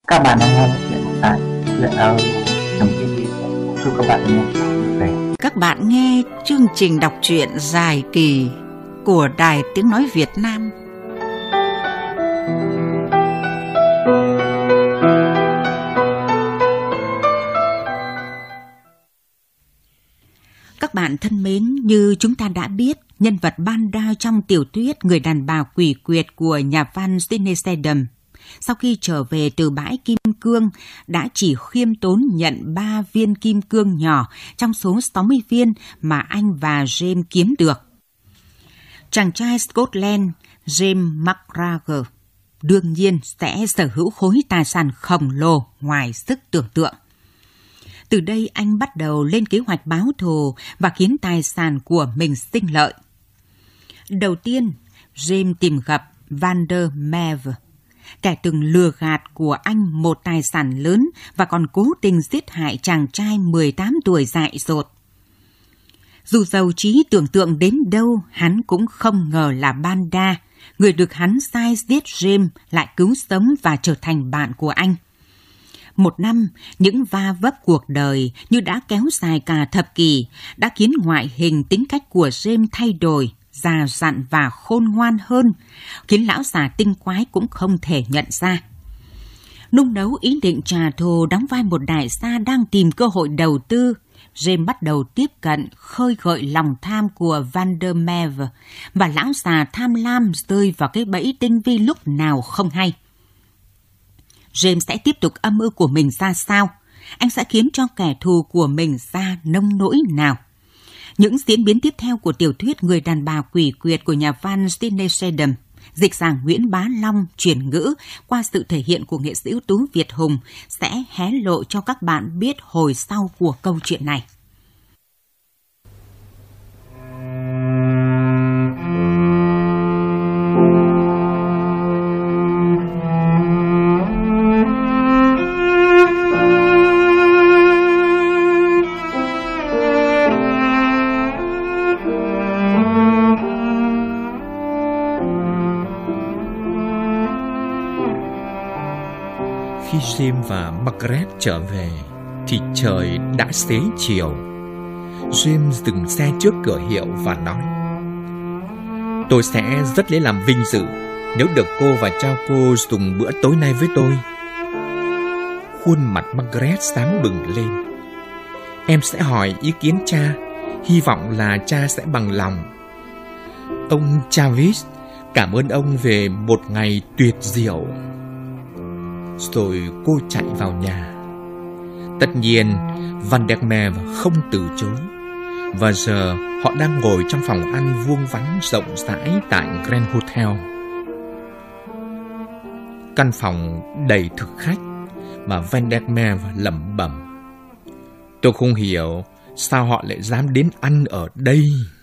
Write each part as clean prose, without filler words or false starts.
Các bạn đang nghe chuyện tại chuyện audio.tv. Chúc các bạn nghe vui vẻ. Các bạn nghe chương trình đọc truyện dài kỳ của Đài Tiếng Nói Việt Nam. Các bạn thân mến, như chúng ta đã biết, nhân vật Banda trong tiểu thuyết Người đàn bà quỷ quyệt của nhà văn Sidney Sheldon, sau khi trở về từ bãi kim cương, đã chỉ khiêm tốn nhận 3 viên kim cương nhỏ trong số 60 viên mà anh và James kiếm được. Chàng trai Scotland James McGregor đương nhiên sẽ sở hữu khối tài sản khổng lồ ngoài sức tưởng tượng. Từ đây anh bắt đầu lên kế hoạch báo thù và khiến tài sản của mình sinh lợi. Đầu tiên, James tìm gặp Vander Meave, kẻ từng lừa gạt của anh một tài sản lớn và còn cố tình giết hại chàng trai 18 tuổi dại dột. Dù giàu trí tưởng tượng đến đâu, hắn cũng không ngờ là Banda, người được hắn sai giết James, lại cứu sống và trở thành bạn của anh. Một năm, những va vấp cuộc đời như đã kéo dài cả thập kỷ, đã khiến ngoại hình tính cách của James thay đổi, già dặn và khôn ngoan hơn, khiến lão già tinh quái cũng không thể nhận ra. Nung nấu ý định trả thù đóng vai một đại gia đang tìm cơ hội đầu tư, James bắt đầu tiếp cận, khơi gợi lòng tham của Vander Meave, và lão già tham lam rơi vào cái bẫy tinh vi lúc nào không hay. James sẽ tiếp tục âm mưu của mình ra sao? Anh sẽ khiến cho kẻ thù của mình ra nông nỗi nào? Những diễn biến tiếp theo của tiểu thuyết Người đàn bà quỷ quyệt của nhà văn Sidney Sheldon, dịch giả Nguyễn Bá Long chuyển ngữ qua sự thể hiện của nghệ sĩ ưu tú Việt Hùng sẽ hé lộ cho các bạn biết hồi sau của câu chuyện này. Khi James và Margaret trở về thì trời đã xế chiều. James dừng xe trước cửa hiệu và nói: "Tôi sẽ rất lấy làm vinh dự nếu được cô và cha cô dùng bữa tối nay với tôi." Khuôn mặt Margaret sáng bừng lên. "Em sẽ hỏi ý kiến cha, hy vọng là cha sẽ bằng lòng." "Ông Travis, cảm ơn ông về một ngày tuyệt diệu." Rồi cô chạy vào nhà. Tất nhiên Van der Meave không từ chối, và giờ họ đang ngồi trong phòng ăn vuông vắn rộng rãi tại Grand Hotel. Căn phòng đầy thực khách mà Van der Meave lẩm bẩm: "Tôi không hiểu sao họ lại dám đến ăn ở đây."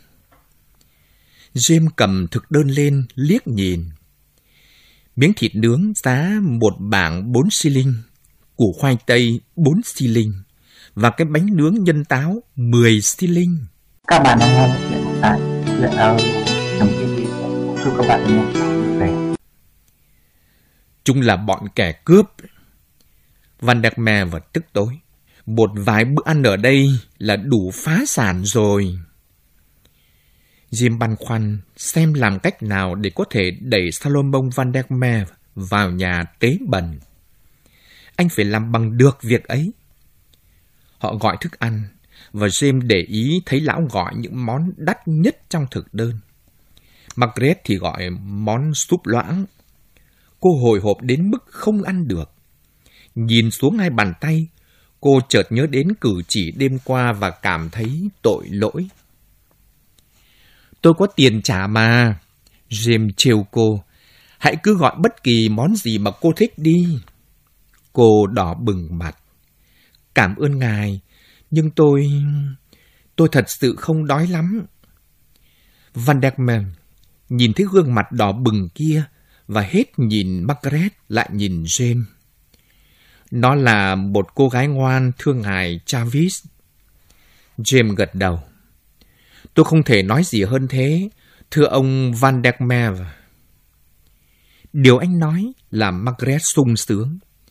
James cầm thực đơn lên liếc nhìn. Miếng thịt nướng giá 1 bảng 4 shilling, củ khoai tây 4 shilling và cái bánh nướng nhân táo 10 shilling. Các bạn đang nghe chuyện tại chuyện audio.tv. Chúc các bạn nghe vui vẻ. Chúng là bọn kẻ cướp. Van der Meave tức tối. Một vài bữa ăn ở đây là đủ phá sản rồi. Jim băn khoăn xem làm cách nào để có thể đẩy Salomon Van der Meave vào nhà tế bần. Anh phải làm bằng được việc ấy. Họ gọi thức ăn, và James để ý thấy lão gọi những món đắt nhất trong thực đơn. Margaret thì gọi món súp loãng. Cô hồi hộp đến mức không ăn được. Nhìn xuống hai bàn tay, cô chợt nhớ đến cử chỉ đêm qua và cảm thấy tội lỗi. "Tôi có tiền trả mà." James trêu cô. "Hãy cứ gọi bất kỳ món gì mà cô thích đi." Cô đỏ bừng mặt. "Cảm ơn ngài, nhưng tôi thật sự không đói lắm." Van der Meave nhìn thấy gương mặt đỏ bừng kia và hết nhìn Margaret lại nhìn James. "Nó là một cô gái ngoan, thưa ngài Travis." James gật đầu. "Tôi không thể nói gì hơn thế, thưa ông Van der Meave." Điều anh nói làm Margaret sung sướng.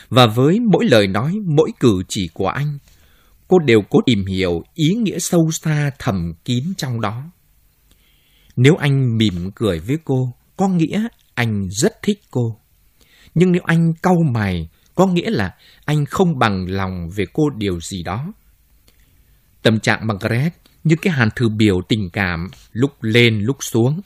Và với mỗi lời nói, mỗi cử chỉ của anh, cô đều cố tìm hiểu ý nghĩa sâu xa thầm kín trong đó. Nếu anh mỉm cười với cô, có nghĩa anh rất thích cô. Nhưng nếu anh cau mày, có nghĩa là anh không bằng lòng về cô điều gì đó. Tâm trạng Margaret như cái hàn thử biểu tình cảm, lúc lên lúc xuống.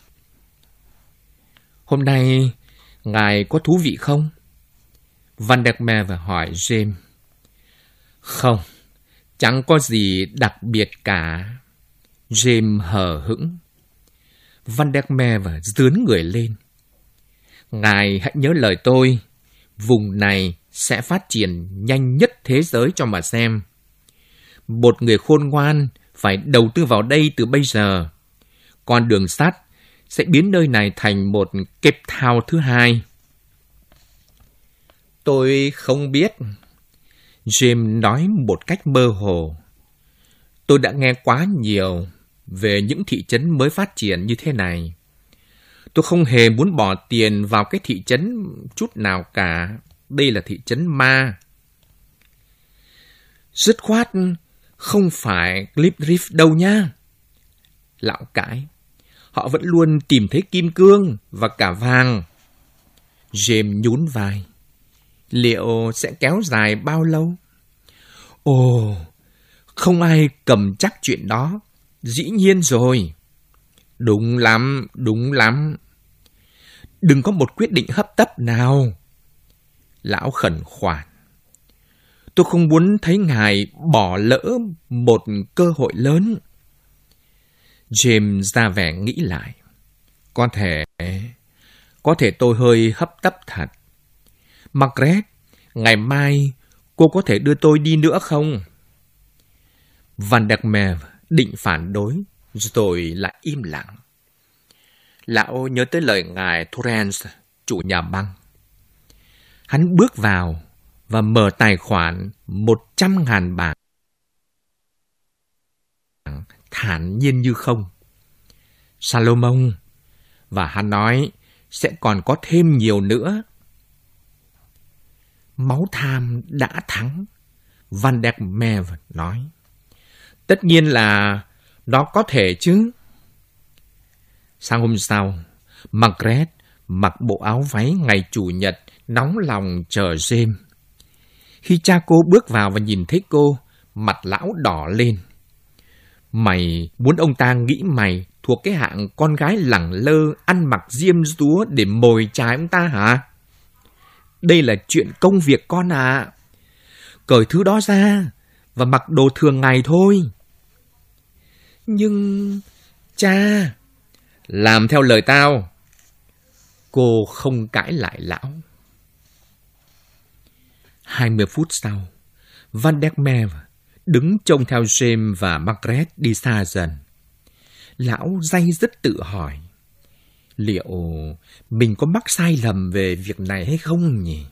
Hôm nay, ngài có thú vị không? Van der Merwe hỏi James. Không, chẳng có gì đặc biệt cả. James hờ hững. Van der Merwe dướn người lên. Ngài hãy nhớ lời tôi, vùng này sẽ phát triển nhanh nhất thế giới cho mà xem. Một người khôn ngoan phải đầu tư vào đây từ bây giờ. Con đường sắt sẽ biến nơi này thành một Cape Town thứ hai. Tôi không biết. James nói một cách mơ hồ. Tôi đã nghe quá nhiều về những thị trấn mới phát triển như thế này. Tôi không hề muốn bỏ tiền vào cái thị trấn chút nào cả. Đây là thị trấn ma. Dứt khoát không phải Cliff đâu nha. Lão cãi. Họ vẫn luôn tìm thấy kim cương và cả vàng. James nhún vai. Liệu sẽ kéo dài bao lâu? Ồ, không ai cầm chắc chuyện đó. Dĩ nhiên rồi. Đúng lắm, đúng lắm. Đừng có một quyết định hấp tấp nào. Lão khẩn khoản. Tôi không muốn thấy ngài bỏ lỡ một cơ hội lớn. James ra vẻ nghĩ lại. Có thể tôi hơi hấp tấp thật. Margaret, ngày mai cô có thể đưa tôi đi nữa không? Van der Merwe định phản đối, rồi lại im lặng. Lão nhớ tới lời ngài Torrance, chủ nhà băng. Hắn bước vào và mở tài khoản 100.000 bảng, thản nhiên như không. Salomon, và hắn nói sẽ còn có thêm nhiều nữa. Máu tham đã thắng, Van der Merwe nói. Tất nhiên là nó có thể chứ. Sáng hôm sau, Margaret mặc bộ áo váy ngày Chủ nhật nóng lòng chờ James. Khi cha cô bước vào và nhìn thấy cô, mặt lão đỏ lên. Mày muốn ông ta nghĩ mày thuộc cái hạng con gái lẳng lơ ăn mặc diêm dúa để mồi chài ông ta hả? Đây là chuyện công việc con ạ. Cởi thứ đó ra và mặc đồ thường ngày thôi. Nhưng... cha... Làm theo lời tao. Cô không cãi lại lão. 20 phút sau, Van der Merwe đứng trông theo James và Margaret đi xa dần. Lão day dứt tự hỏi, liệu mình có mắc sai lầm về việc này hay không nhỉ?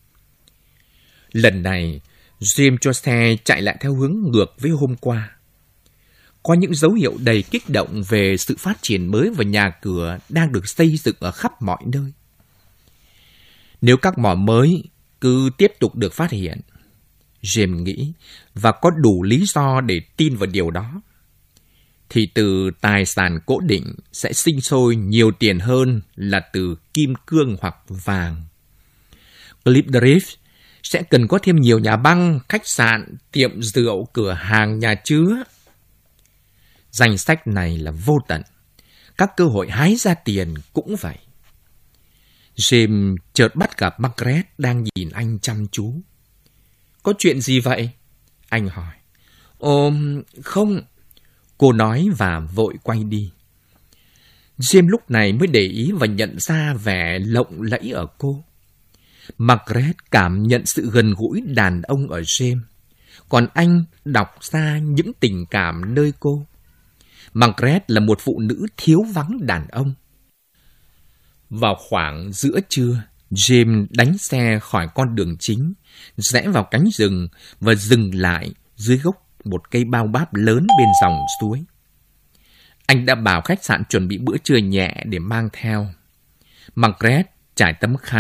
Lần này, James cho xe chạy lại theo hướng ngược với hôm qua. Có những dấu hiệu đầy kích động về sự phát triển mới và nhà cửa đang được xây dựng ở khắp mọi nơi. Nếu các mỏ mới cứ tiếp tục được phát hiện, James nghĩ, và có đủ lý do để tin vào điều đó, thì từ tài sản cố định sẽ sinh sôi nhiều tiền hơn là từ kim cương hoặc vàng. Cliff sẽ cần có thêm nhiều nhà băng, khách sạn, tiệm rượu, cửa hàng, nhà chứa. Danh sách này là vô tận. Các cơ hội hái ra tiền cũng vậy. James chợt bắt gặp Margaret đang nhìn anh chăm chú. Có chuyện gì vậy? Anh hỏi. Không. Cô nói và vội quay đi. James lúc này mới để ý và nhận ra vẻ lộng lẫy ở cô. Margaret cảm nhận sự gần gũi đàn ông ở James, còn anh đọc ra những tình cảm nơi cô. Margaret là một phụ nữ thiếu vắng đàn ông. Vào khoảng giữa trưa, James đánh xe khỏi con đường chính, rẽ vào cánh rừng và dừng lại dưới gốc một cây bao báp lớn bên dòng suối. Anh đã bảo khách sạn chuẩn bị bữa trưa nhẹ để mang theo. Margaret trải tấm khăn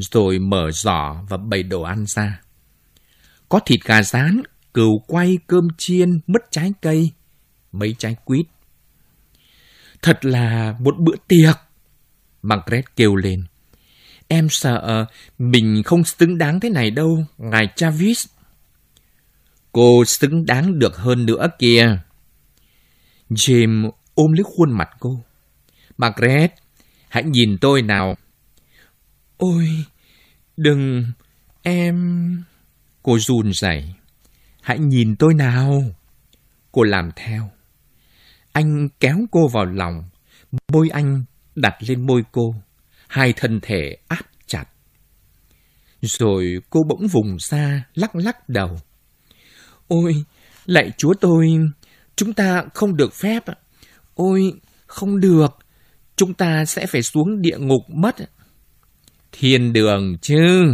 rồi mở giỏ và bày đồ ăn ra. Có thịt gà rán, cừu quay, cơm chiên, mứt trái cây, mấy trái quýt. Thật là một bữa tiệc, Margaret kêu lên. Em sợ mình không xứng đáng thế này đâu, ngài Travis. Cô xứng đáng được hơn nữa kìa. James ôm lấy khuôn mặt cô. Margaret, hãy nhìn tôi nào. Ôi, đừng, em... Cô run rẩy. Hãy nhìn tôi nào. Cô làm theo. Anh kéo cô vào lòng, môi anh đặt lên môi cô, hai thân thể áp chặt. Rồi cô bỗng vùng ra, lắc lắc đầu. Ôi, lạy Chúa tôi, chúng ta không được phép. Ôi, không được, chúng ta sẽ phải xuống địa ngục mất. Thiên đường chứ.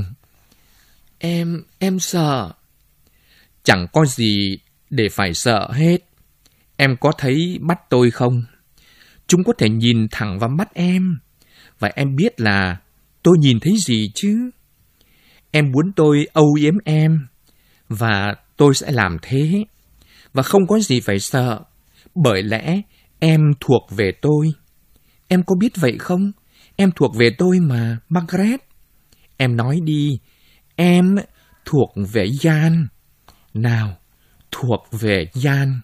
Em sợ. Chẳng có gì để phải sợ hết. Em có thấy mắt tôi không? Chúng có thể nhìn thẳng vào mắt em. Và em biết là tôi nhìn thấy gì chứ? Em muốn tôi âu yếm em. Và tôi sẽ làm thế. Và không có gì phải sợ. Bởi lẽ em thuộc về tôi. Em có biết vậy không? Em thuộc về tôi mà, Margaret. Em nói đi. Em thuộc về Jan. Nào, thuộc về Jan.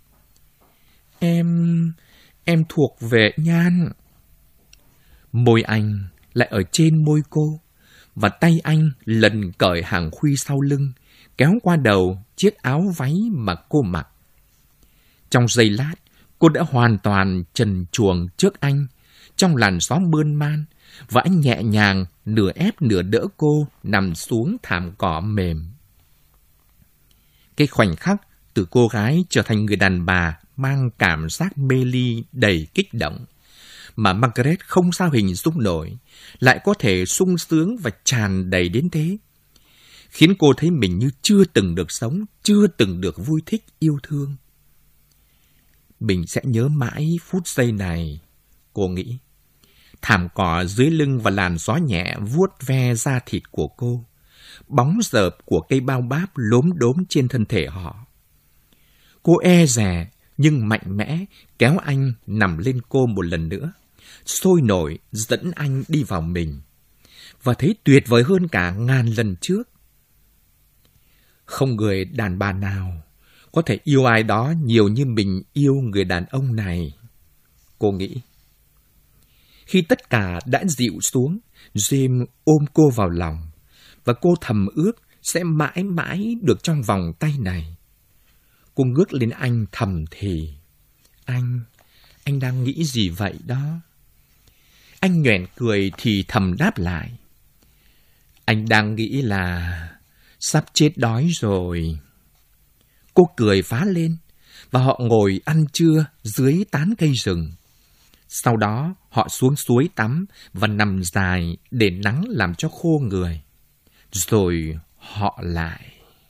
Em thuộc về Jan. Môi anh lại ở trên môi cô, và tay anh lần cởi hàng khuy sau lưng, kéo qua đầu chiếc áo váy mà cô mặc. Trong giây lát, cô đã hoàn toàn trần truồng trước anh, trong làn gió mơn man, và anh nhẹ nhàng nửa ép nửa đỡ cô nằm xuống thảm cỏ mềm. Cái khoảnh khắc từ cô gái trở thành người đàn bà mang cảm giác mê ly đầy kích động, mà Margaret không sao hình dung nổi, lại có thể sung sướng và tràn đầy đến thế, khiến cô thấy mình như chưa từng được sống, chưa từng được vui thích yêu thương. Mình sẽ nhớ mãi phút giây này, cô nghĩ. Thảm cỏ dưới lưng và làn gió nhẹ vuốt ve da thịt của cô, bóng rợp của cây bao báp lốm đốm trên thân thể họ. Cô e dè nhưng mạnh mẽ kéo anh nằm lên cô một lần nữa, sôi nổi dẫn anh đi vào mình, và thấy tuyệt vời hơn cả ngàn lần trước. Không người đàn bà nào có thể yêu ai đó nhiều như mình yêu người đàn ông này, cô nghĩ. Khi tất cả đã dịu xuống, James ôm cô vào lòng, và cô thầm ước sẽ mãi mãi được trong vòng tay này. Cô ngước lên anh thầm thì. Anh đang nghĩ gì vậy đó? Anh nhoẻn cười thì thầm đáp lại. Anh đang nghĩ là sắp chết đói rồi. Cô cười phá lên, và họ ngồi ăn trưa dưới tán cây rừng. Sau đó họ xuống suối tắm và nằm dài để nắng làm cho khô người. Rồi họ lại.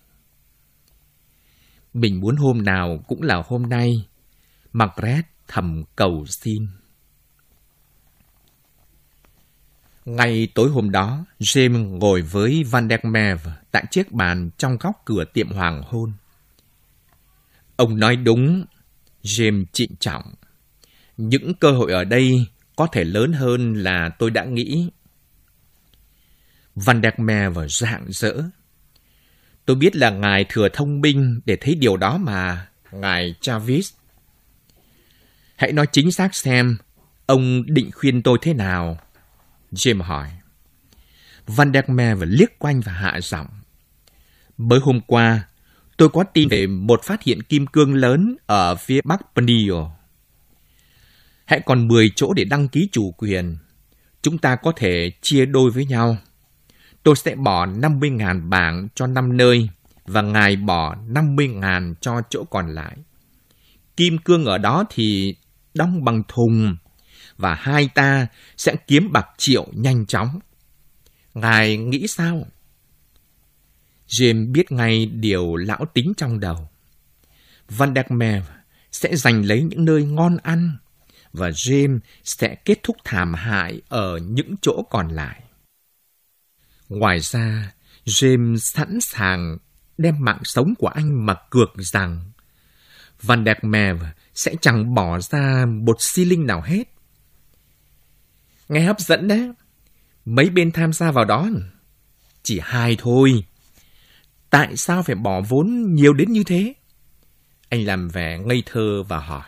Mình muốn hôm nào cũng là hôm nay, Margaret thầm cầu xin. Ngay tối hôm đó, James ngồi với Van der Merwe tại chiếc bàn trong góc cửa tiệm hoàng hôn. Ông nói đúng, James trịnh trọng. Những cơ hội ở đây có thể lớn hơn là tôi đã nghĩ. Van der Merwe rạng rỡ. Tôi biết là ngài thừa thông minh để thấy điều đó mà, ngài Travis. Hãy nói chính xác xem, ông định khuyên tôi thế nào? James hỏi. Van der Merwe liếc quanh và hạ giọng. Mới hôm qua, tôi có tin về một phát hiện kim cương lớn ở phía bắc Peniel. Hãy còn 10 chỗ để đăng ký chủ quyền. Chúng ta có thể chia đôi với nhau. Tôi sẽ bỏ 50.000 bảng cho 5 nơi, và ngài bỏ 50.000 cho chỗ còn lại. Kim cương ở đó thì đong bằng thùng, và hai ta sẽ kiếm bạc triệu nhanh chóng. Ngài nghĩ sao? James biết ngay điều lão tính trong đầu. Van der Merwe sẽ giành lấy những nơi ngon ăn, và James sẽ kết thúc thảm hại ở những chỗ còn lại. Ngoài ra, James sẵn sàng đem mạng sống của anh mà cược rằng Van der Merwe sẽ chẳng bỏ ra một xi linh nào hết. Nghe hấp dẫn đấy. Mấy bên tham gia vào đó? Chỉ 2 thôi. Tại sao phải bỏ vốn nhiều đến như thế? Anh làm vẻ ngây thơ và hỏi.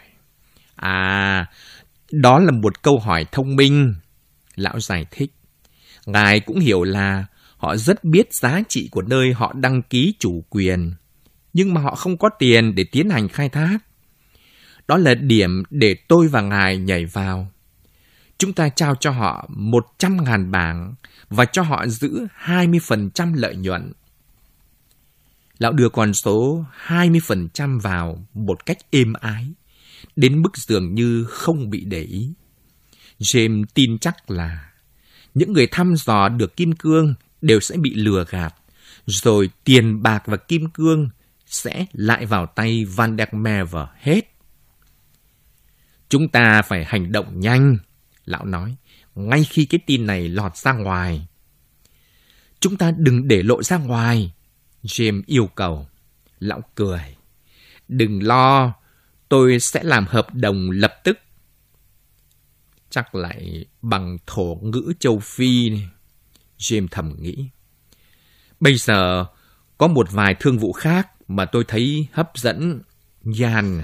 Đó là một câu hỏi thông minh. Lão giải thích. Ngài cũng hiểu là họ rất biết giá trị của nơi họ đăng ký chủ quyền, nhưng mà họ không có tiền để tiến hành khai thác. Đó là điểm để tôi và ngài nhảy vào. Chúng ta trao cho họ 100.000 bảng và cho họ giữ 20% lợi nhuận. Lão đưa con số 20% vào một cách êm ái, đến mức dường như không bị để ý. James tin chắc là những người thăm dò được kim cương đều sẽ bị lừa gạt, rồi tiền bạc và kim cương sẽ lại vào tay Van der Merwe hết. Chúng ta phải hành động nhanh, lão nói, ngay khi cái tin này lọt ra ngoài. Chúng ta đừng để lộ ra ngoài, James yêu cầu. Lão cười. Đừng lo, tôi sẽ làm hợp đồng lập tức. Chắc lại bằng thổ ngữ châu Phi này, James thầm nghĩ. Bây giờ có một vài thương vụ khác mà tôi thấy hấp dẫn, Jan.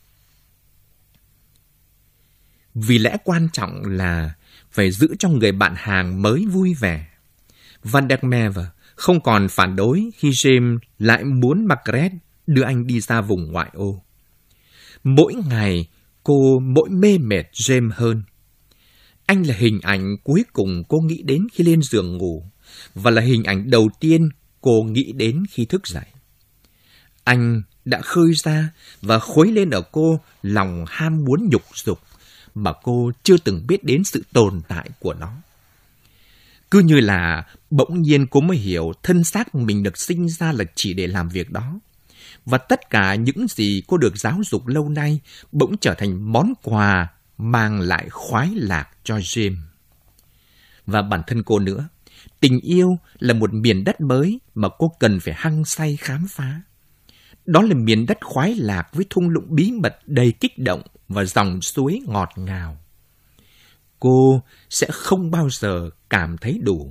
Vì lẽ quan trọng là phải giữ cho người bạn hàng mới vui vẻ. Van der Merwe không còn phản đối khi James lại muốn Margaret đưa anh đi ra vùng ngoại ô. Mỗi ngày cô mỗi mê mệt James hơn. Anh là hình ảnh cuối cùng cô nghĩ đến khi lên giường ngủ, và là hình ảnh đầu tiên cô nghĩ đến khi thức dậy. Anh đã khơi ra và khuấy lên ở cô lòng ham muốn nhục dục mà cô chưa từng biết đến sự tồn tại của nó. Cứ như là bỗng nhiên cô mới hiểu thân xác mình được sinh ra là chỉ để làm việc đó. Và tất cả những gì cô được giáo dục lâu nay bỗng trở thành món quà mang lại khoái lạc cho James. Và bản thân cô nữa, tình yêu là một miền đất mới mà cô cần phải hăng say khám phá. Đó là miền đất khoái lạc với thung lũng bí mật đầy kích động và dòng suối ngọt ngào. Cô sẽ không bao giờ cảm thấy đủ.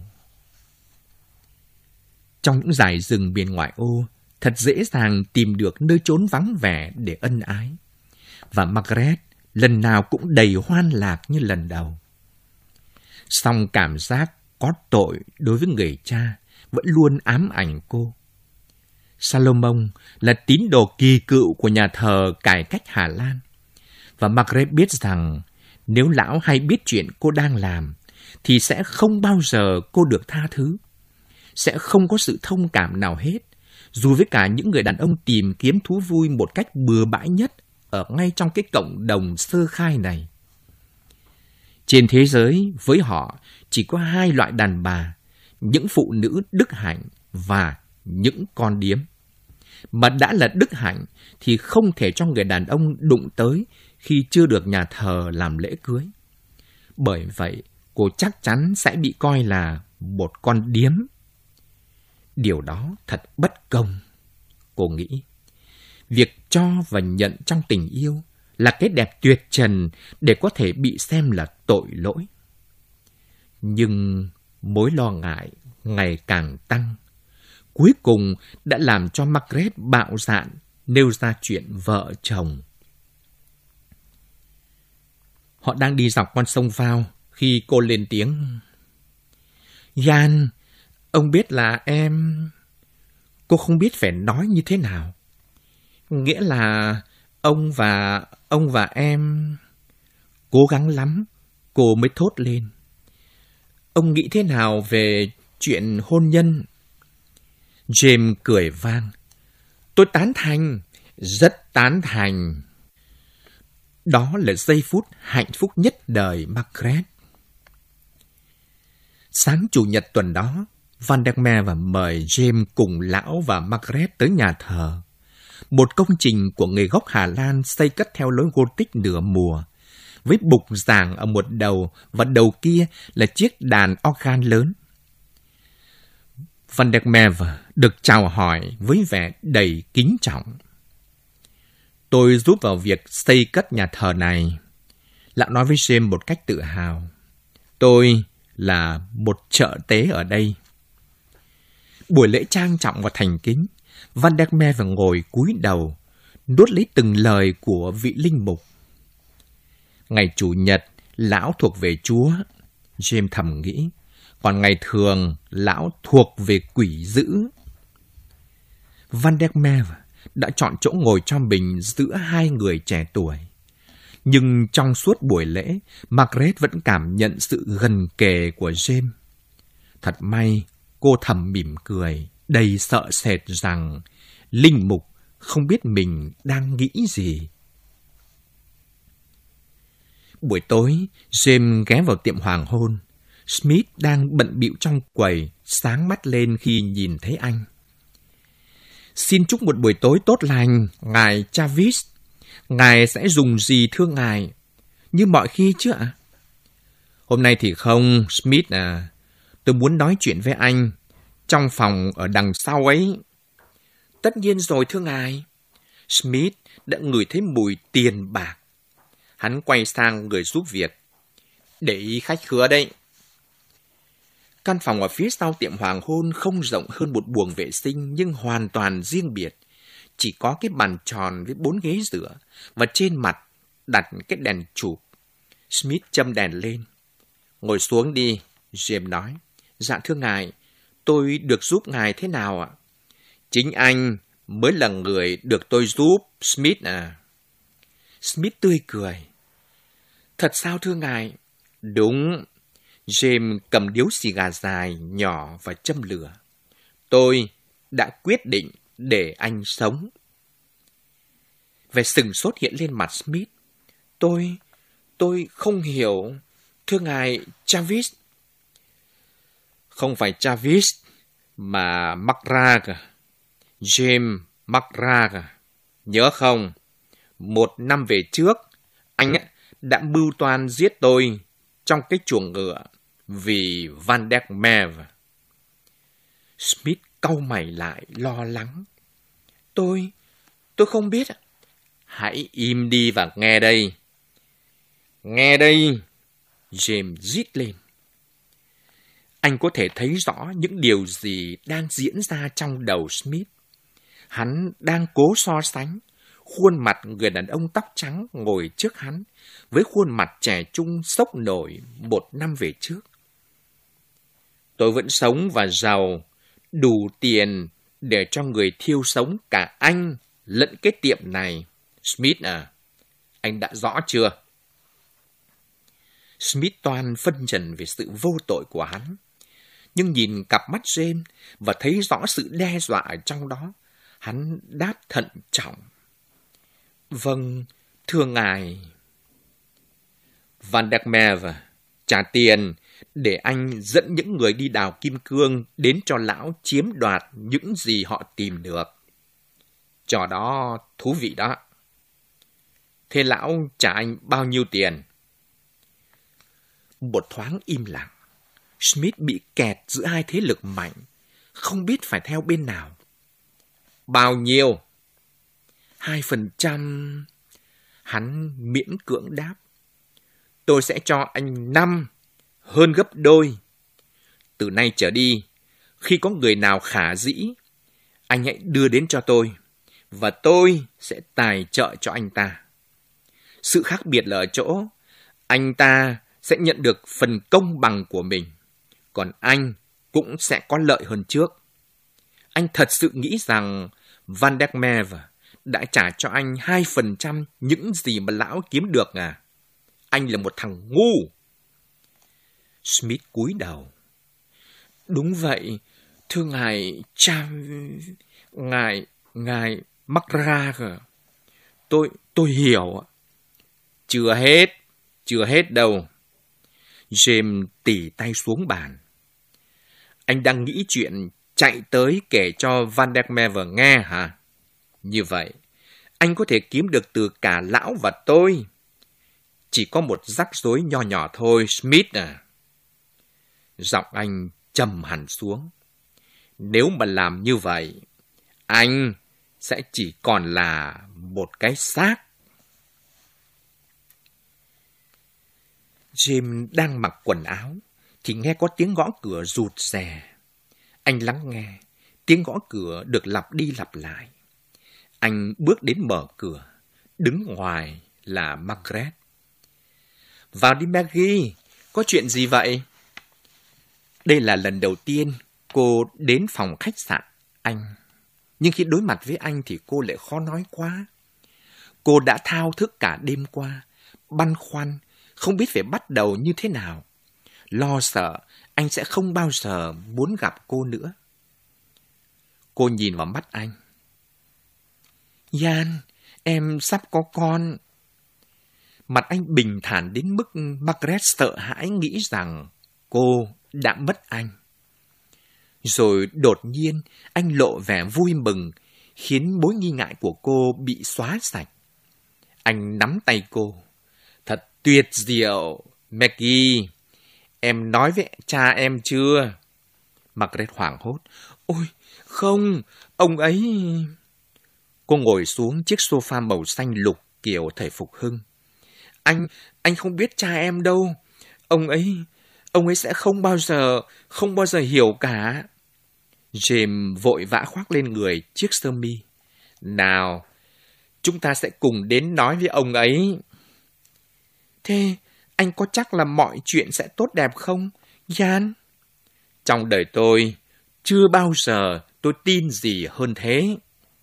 Trong những dải rừng biển ngoại ô, thật dễ dàng tìm được nơi trốn vắng vẻ để ân ái. Và Margaret lần nào cũng đầy hoan lạc như lần đầu. Song cảm giác có tội đối với người cha vẫn luôn ám ảnh cô. Salomon là tín đồ kỳ cựu của nhà thờ cải cách Hà Lan. Và Margaret biết rằng nếu lão hay biết chuyện cô đang làm, thì sẽ không bao giờ cô được tha thứ. Sẽ không có sự thông cảm nào hết, dù với cả những người đàn ông tìm kiếm thú vui một cách bừa bãi nhất ở ngay trong cái cộng đồng sơ khai này. Trên thế giới, với họ, chỉ có 2 loại đàn bà, những phụ nữ đức hạnh và những con điếm. Mà đã là đức hạnh thì không thể cho người đàn ông đụng tới khi chưa được nhà thờ làm lễ cưới. Bởi vậy, cô chắc chắn sẽ bị coi là một con điếm. Điều đó thật bất công, cô nghĩ. Việc cho và nhận trong tình yêu là cái đẹp tuyệt trần để có thể bị xem là tội lỗi. Nhưng mối lo ngại ngày càng tăng, cuối cùng đã làm cho Margaret bạo dạn nêu ra chuyện vợ chồng. Họ đang đi dọc con sông Vào khi cô lên tiếng. Jan, ông biết là em... Cô không biết phải nói như thế nào. Nghĩa là ông và em... Cố gắng lắm, cô mới thốt lên. Ông nghĩ thế nào về chuyện hôn nhân? James cười vang. Tôi tán thành, rất tán thành. Đó là giây phút hạnh phúc nhất đời Margaret. Sáng Chủ nhật tuần đó, Van der Merwe mời James cùng lão và Margaret tới nhà thờ. Một công trình của người gốc Hà Lan xây cất theo lối Gothic nửa mùa, với bục giảng ở một đầu và đầu kia là chiếc đàn organ lớn. Van der Merwe được chào hỏi với vẻ đầy kính trọng. Tôi giúp vào việc xây cất nhà thờ này. Lão nói với James một cách tự hào. Tôi là một trợ tế ở đây. Buổi lễ trang trọng và thành kính, Van der Merwe ngồi cúi đầu, nuốt lấy từng lời của vị linh mục. Ngày Chủ nhật, lão thuộc về Chúa, James thầm nghĩ, còn ngày thường, lão thuộc về quỷ dữ. Van der Merwe đã chọn chỗ ngồi cho mình giữa hai người trẻ tuổi. Nhưng trong suốt buổi lễ, Margaret vẫn cảm nhận sự gần kề của James. Thật may, cô thầm mỉm cười, đầy sợ sệt rằng linh mục không biết mình đang nghĩ gì. Buổi tối, James ghé vào tiệm hoàng hôn. Smith đang bận bịu trong quầy, sáng mắt lên khi nhìn thấy anh. Xin chúc một buổi tối tốt lành, ngài Chavis. Ngài sẽ dùng gì thưa ngài? Như mọi khi chứ ạ? Hôm nay thì không, Smith à. Tôi muốn nói chuyện với anh. Trong phòng ở đằng sau ấy. Tất nhiên rồi thưa ngài. Smith đã ngửi thấy mùi tiền bạc. Hắn quay sang người giúp việc. Để ý khách khứa đây. Căn phòng ở phía sau tiệm hoàng hôn không rộng hơn một buồng vệ sinh nhưng hoàn toàn riêng biệt. Chỉ có cái bàn tròn với 4 ghế dựa và trên mặt đặt cái đèn chụp. Smith châm đèn lên. Ngồi xuống đi, James nói. Dạ thưa ngài, tôi được giúp ngài thế nào ạ? Chính anh mới là người được tôi giúp, Smith à. Smith tươi cười. Thật sao thưa ngài? Đúng. James cầm điếu xì gà dài, nhỏ và châm lửa. Tôi đã quyết định để anh sống. Vẻ sừng sốt hiện lên mặt Smith. Tôi không hiểu. Thưa ngài Chavis. Không phải Chavis, mà McGrath. James McGrath. Nhớ không? 1 năm về trước, anh đã mưu toan giết tôi trong cái chuồng ngựa vì Van der Merwe. Smith cau mày lại lo lắng. Tôi không biết. Hãy im đi và nghe đây. Nghe đây, James rít lên. Anh có thể thấy rõ những điều gì đang diễn ra trong đầu Smith. Hắn đang cố so sánh khuôn mặt người đàn ông tóc trắng ngồi trước hắn với khuôn mặt trẻ trung sốc nổi 1 năm về trước. Tôi vẫn sống và giàu, đủ tiền để cho người thiêu sống cả anh lẫn cái tiệm này. Smith à, anh đã rõ chưa? Smith toan phân trần về sự vô tội của hắn. Nhưng nhìn cặp mắt James và thấy rõ sự đe dọa ở trong đó, hắn đáp thận trọng. Vâng, thưa ngài. Van der Merwe, trả tiền để anh dẫn những người đi đào kim cương đến cho lão chiếm đoạt những gì họ tìm được. Trò đó thú vị đó. Thế lão trả anh bao nhiêu tiền? Một thoáng im lặng. Smith bị kẹt giữa hai thế lực mạnh, không biết phải theo bên nào. Bao nhiêu? 2%. Hắn miễn cưỡng đáp. Tôi sẽ cho anh 5, hơn gấp đôi. Từ nay trở đi, khi có người nào khả dĩ, anh hãy đưa đến cho tôi, và tôi sẽ tài trợ cho anh ta. Sự khác biệt là ở chỗ, anh ta sẽ nhận được phần công bằng của mình, còn anh cũng sẽ có lợi hơn trước. Anh thật sự nghĩ rằng Van der Merwe đã trả cho anh 2% những gì mà lão kiếm được à? Anh là một thằng ngu. Smith cúi đầu. Đúng vậy, thưa ngài ngài McGrath. Tôi hiểu. Chưa hết đâu. James tỉ tay xuống bàn. Anh đang nghĩ chuyện chạy tới kể cho Van der Merwe nghe hả? Như vậy, anh có thể kiếm được từ cả lão và tôi. Chỉ có một rắc rối nho nhỏ thôi, Smith à. Giọng anh trầm hẳn xuống. Nếu mà làm như vậy, anh sẽ chỉ còn là một cái xác. James đang mặc quần áo thì nghe có tiếng gõ cửa rụt rè. Anh lắng nghe, tiếng gõ cửa được lặp đi lặp lại. Anh bước đến mở cửa, đứng ngoài là Margaret. Vào đi Maggie, có chuyện gì vậy? Đây là lần đầu tiên cô đến phòng khách sạn anh. Nhưng khi đối mặt với anh thì cô lại khó nói quá. Cô đã thao thức cả đêm qua, băn khoăn, không biết phải bắt đầu như thế nào. Lo sợ anh sẽ không bao giờ muốn gặp cô nữa. Cô nhìn vào mắt anh. Jan, em sắp có con. Mặt anh bình thản đến mức Margaret sợ hãi nghĩ rằng cô đã mất anh. Rồi đột nhiên anh lộ vẻ vui mừng, khiến mối nghi ngại của cô bị xóa sạch. Anh nắm tay cô. Thật tuyệt diệu, Maggie. Em nói với cha em chưa? Margaret hoảng hốt. Ôi, không, ông ấy... Cô ngồi xuống chiếc sofa màu xanh lục kiểu thời Phục Hưng. Anh không biết cha em đâu. Ông ấy sẽ không bao giờ hiểu cả. James vội vã khoác lên người chiếc sơ mi. Nào, chúng ta sẽ cùng đến nói với ông ấy. Thế anh có chắc là mọi chuyện sẽ tốt đẹp không, Jan? Trong đời tôi, chưa bao giờ tôi tin gì hơn thế.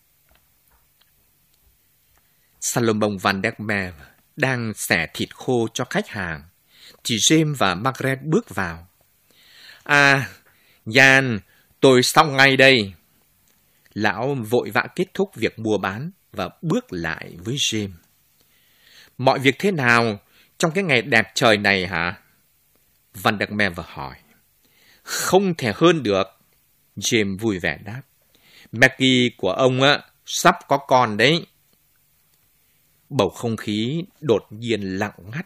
Salomon Van der Merwe đang xẻ thịt khô cho khách hàng, thì James và Margaret bước vào. À, Jan, tôi xong ngay đây. Lão vội vã kết thúc việc mua bán và bước lại với James. Mọi việc thế nào trong cái ngày đẹp trời này hả? Van der Merwe hỏi. Không thể hơn được. James vui vẻ đáp. Maggie của ông sắp có con đấy. Bầu không khí đột nhiên lặng ngắt.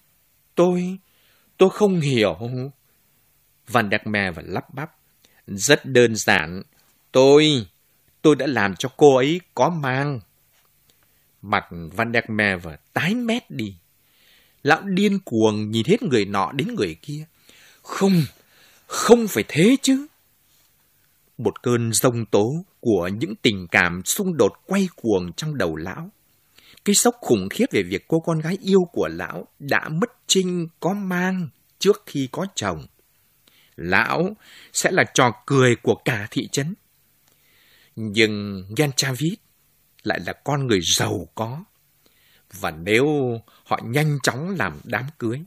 Tôi không hiểu. Van der Merwe lắp bắp. Rất đơn giản. Tôi đã làm cho cô ấy có mang. Mặt Van der Merwe tái mét đi. Lão điên cuồng nhìn hết người nọ đến người kia. Không phải thế chứ. Một cơn giông tố của những tình cảm xung đột quay cuồng trong đầu lão. Cái sốc khủng khiếp về việc cô con gái yêu của lão đã mất trinh có mang trước khi có chồng. Lão sẽ là trò cười của cả thị trấn. Nhưng Jan Travis lại là con người giàu có. Và nếu họ nhanh chóng làm đám cưới.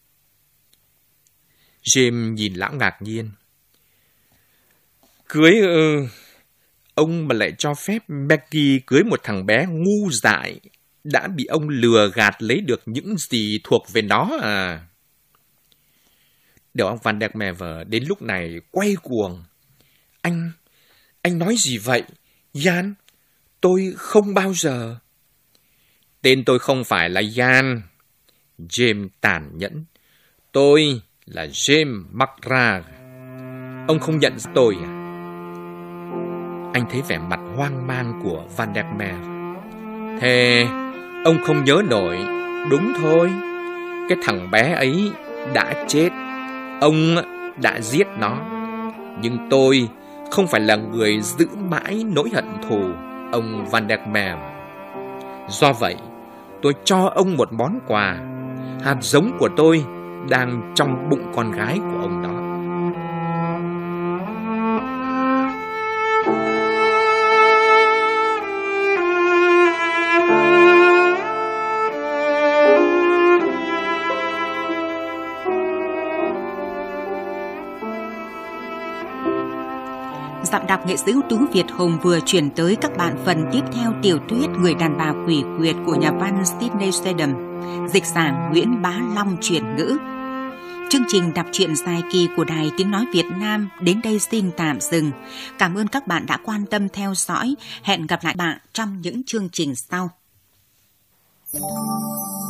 James nhìn lão ngạc nhiên. Cưới ông mà lại cho phép Maggie cưới một thằng bé ngu dại đã bị ông lừa gạt lấy được những gì thuộc về nó à? Đầu ông Van der Merwe đến lúc này quay cuồng. Anh nói gì vậy? Jan, tôi không bao giờ... Tên tôi không phải là Jan. James tàn nhẫn. Tôi là James McGrath. Ông không nhận ra tôi à? Anh thấy vẻ mặt hoang mang của Van der Merwe. Thế ông không nhớ nổi? Đúng thôi. Cái thằng bé ấy đã chết. Ông đã giết nó. Nhưng tôi không phải là người giữ mãi nỗi hận thù, ông Van der Merwe. Do vậy, tôi cho ông một món quà. Hạt giống của tôi đang trong bụng con gái của ông đó. Giọng đọc nghệ sĩ ưu tú Việt Hùng vừa chuyển tới các bạn phần tiếp theo tiểu thuyết Người đàn bà quỷ quyệt của nhà văn Sidney Sheldon, dịch giả Nguyễn Bá Long chuyển ngữ. Chương trình đọc truyện dài kỳ của Đài Tiếng Nói Việt Nam đến đây xin tạm dừng. Cảm ơn các bạn đã quan tâm theo dõi. Hẹn gặp lại bạn trong những chương trình sau.